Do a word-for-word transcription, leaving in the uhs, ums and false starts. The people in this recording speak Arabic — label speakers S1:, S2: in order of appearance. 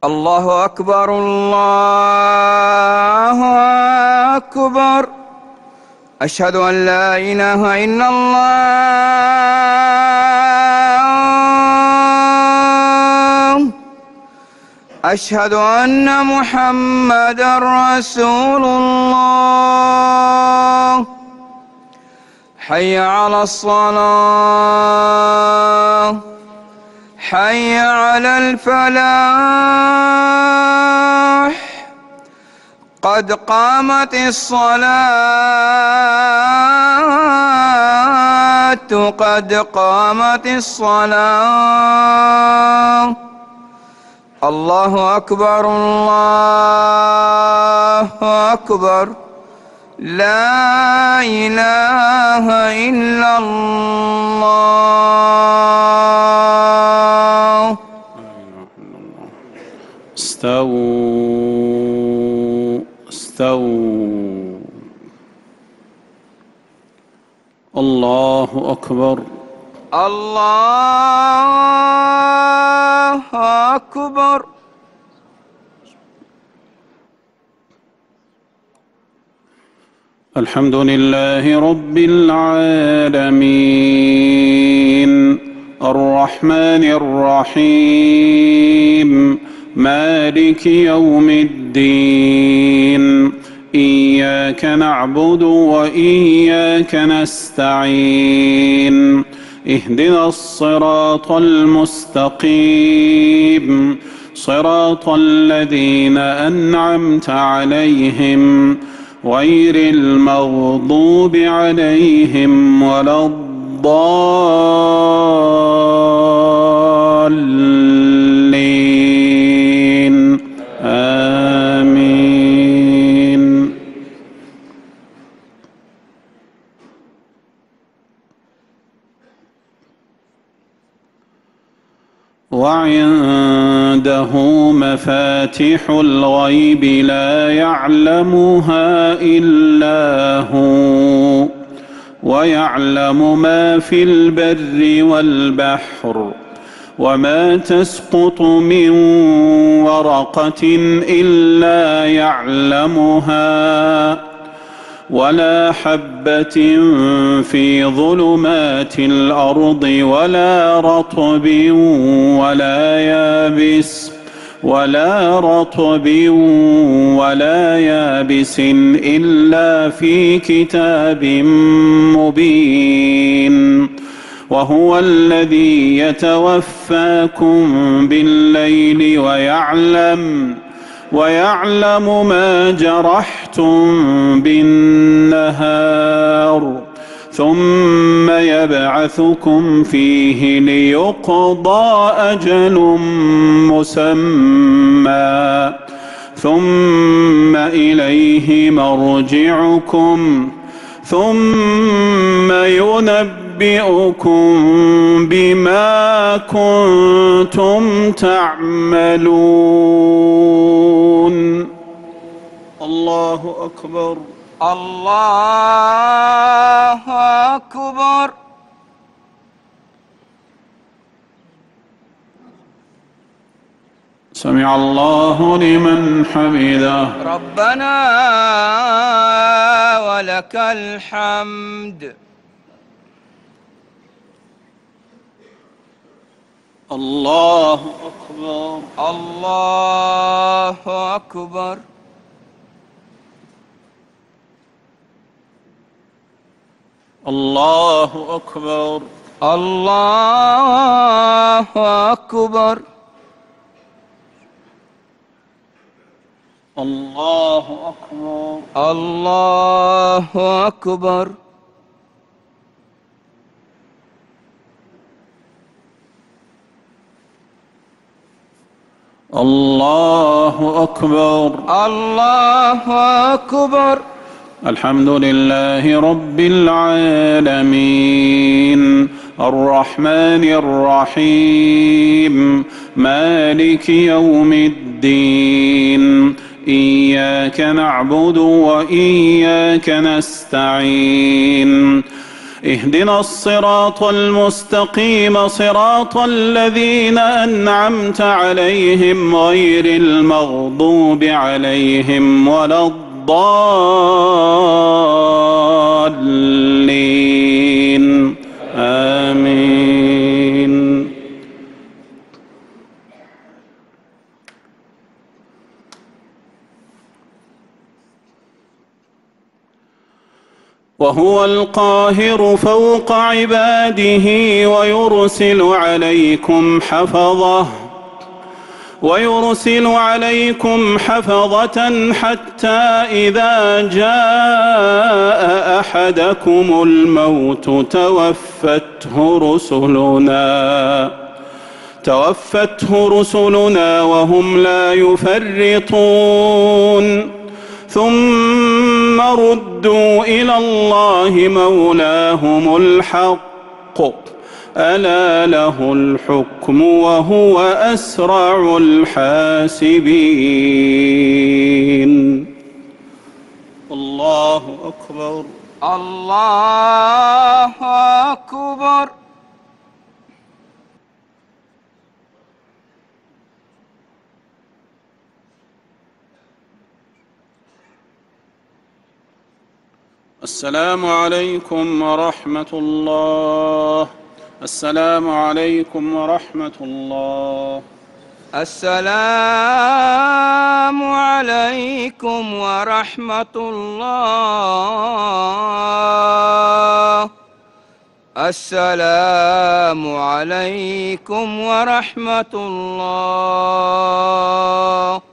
S1: الله أكبر الله أكبر. أشهد أن لا إله إلا الله. أشهد أن محمدًا رسول الله. حي على الصلاة، حي على الفلاح، قد قامت الصلاة، قد قامت الصلاة. الله أكبر الله أكبر. لا إله إلا الله.
S2: استووا استووا. الله أكبر
S1: الله أكبر.
S2: الحمد لله رب العالمين الرحمن الرحيم مالك يوم الدين. إياك نعبد وإياك نستعين. اهدنا الصراط المستقيم صراط الذين أنعمت عليهم غير المغضوب عليهم ولا الضالين. آمين. وعنده مفاتيح الغيب لا يعلمها إلا هو ويعلم ما في البر والبحر وما تسقط من ورقة إلا يعلمها ولا حبة في ظلمات الأرض ولا رطب ولا يابس ولا رطب ولا يابس إلا في كتاب مبين. وهو الذي يتوفاكم بالليل ويعلم ويعلم ما جرحتم بالنهار ثم يبعثكم فيه ليقضى أجل مسمى ثم إليه مرجعكم ثم ينبئكم بما كنتم تعملون. الله أكبر
S1: الله أكبر.
S2: سمع الله لمن حمده.
S1: ربنا ولك الحمد.
S2: الله أكبر
S1: الله أكبر.
S2: الله أكبر
S1: الله أكبر.
S2: الله أكبر
S1: الله أكبر.
S2: الله أكبر
S1: الله أكبر.
S2: الحمد لله رب العالمين الرحمن الرحيم مالك يوم الدين. إياك نعبد وإياك نستعين. اهدنا الصراط المستقيم صراط الذين أنعمت عليهم غير المغضوب عليهم ولا الضالين آمين. وهو القاهر فوق عباده ويرسل عليكم حفظه ويرسل عليكم حفظة حتى إذا جاء أحدكم الموت توفته رسلنا توفته رسلنا وهم لا يفرطون ثم ردوا إلى الله مولاهم الحق ألا له الحكم وهو أسرع الحاسبين. الله أكبر.
S1: الله أكبر.
S2: السلام عليكم ورحمة الله. السلام عليكم ورحمة الله.
S1: السلام عليكم ورحمة الله. السلام عليكم ورحمة الله.